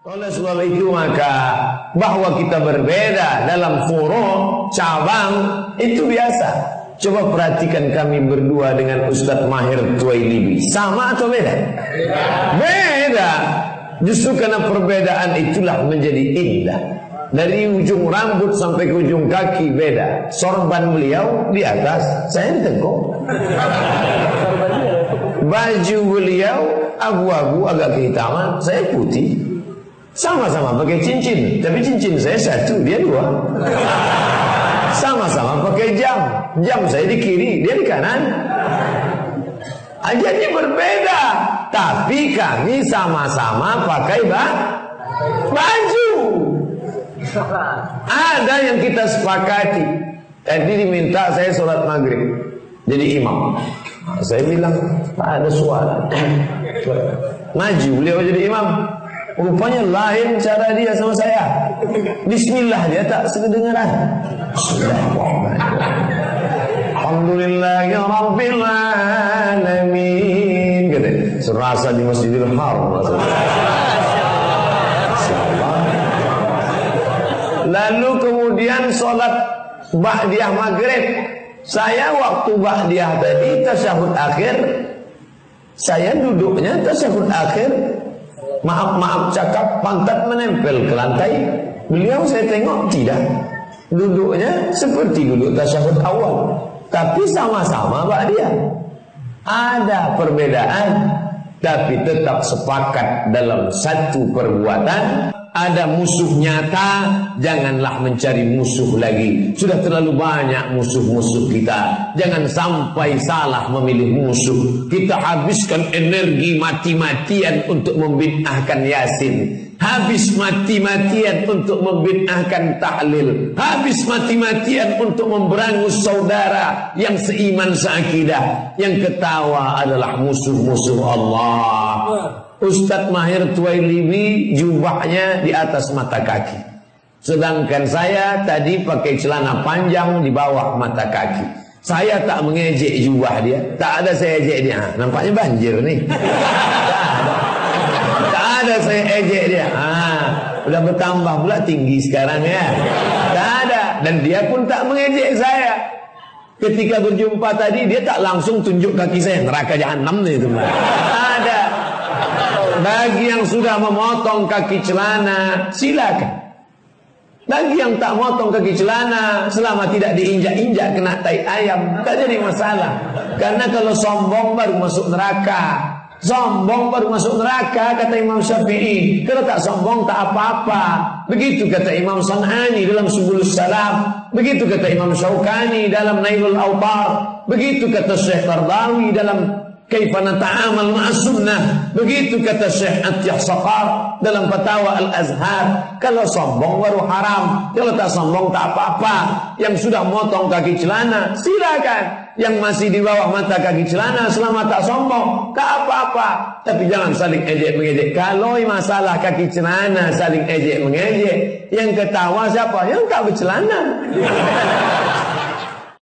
Oleh sebab itu maka bahwa kita berbeda dalam furu' cabang itu biasa. Coba perhatikan kami berdua dengan Ustadz Mahir Tuwailibi, sama atau beda? Beda. Justru karena perbedaan itulah menjadi indah. Dari ujung rambut sampai ke ujung kaki beda. Sorban beliau di atas, saya di tengkuk. Baju beliau abu-abu agak kehitaman, saya putih. Sama-sama pakai cincin, tapi cincin saya satu, dia dua. Sama-sama pakai jam, jam saya di kiri, dia di kanan. Jadi berbeda, tapi kami sama-sama pakai baju. Ada yang kita sepakati. Tadi diminta saya sholat maghrib jadi imam. Saya bilang tak ada suara. Maju beliau jadi imam. Rupanya lain cara dia sama saya. Bismillah dia tak sekedengaran. Alhamdulillahi Rabbil Alamin. Serasa di Masjidil Haram. Lalu kemudian sholat ba'diyah maghrib. Saya waktu ba'diyah tadi tasyahud akhir, saya duduknya tasyahud akhir. Maaf cakap, pantat menempel ke lantai. Beliau saya tengok tidak, duduknya seperti duduk tasyahud awal, tapi sama-sama ba'diyah. Ada perbedaan, tapi tetap sepakat dalam satu perbuatan. Ada musuh nyata, janganlah mencari musuh lagi. Sudah terlalu banyak musuh-musuh kita. Jangan sampai salah memilih musuh. Kita habiskan energi mati-matian untuk membid'ahkan Yasin. Habis mati-matian untuk membid'ahkan tahlil. Habis mati-matian untuk memberangus saudara yang seiman seakidah. Yang ketawa adalah musuh-musuh Allah. Ustadz Mahir Tuwailibi jubahnya di atas mata kaki, sedangkan saya tadi pakai celana panjang di bawah mata kaki. Saya tak mengejek jubah dia, tak ada saya ejek dia. Nampaknya banjir nih. Tak ada saya ejek dia. Udah bertambah pula tinggi sekarang ya. Tak ada, dan dia pun tak mengejek saya. Ketika berjumpa tadi dia tak langsung tunjuk kaki saya, neraka jahanam nih itu. Ada. Bagi yang sudah memotong kaki celana, silakan. Bagi yang tak motong kaki celana, selama tidak diinjak-injak kena tai ayam, tak jadi masalah. Karena kalau sombong baru masuk neraka. Sombong baru masuk neraka, kata Imam Syafi'i. Kalau tak sombong tak apa-apa. Begitu kata Imam San'ani dalam Subulus Salam. Begitu kata Imam Syaukani dalam Nailul Awtar. Begitu kata Syekh Qardawi dalam Kaifa nata'amal ma'as sunnah. Begitu kata Syekh Atiyah Saqar dalam Fatawa Al-Azhar. Kalau sombong baru haram, kalau tak sombong tak apa-apa. Yang sudah motong kaki celana silakan. Yang masih di bawah mata kaki celana selama tak sombong tak apa-apa. Tapi jangan saling ejek-mengejek. Kalau masalah kaki celana saling ejek-mengejek, yang ketawa siapa? Yang tak bercelana.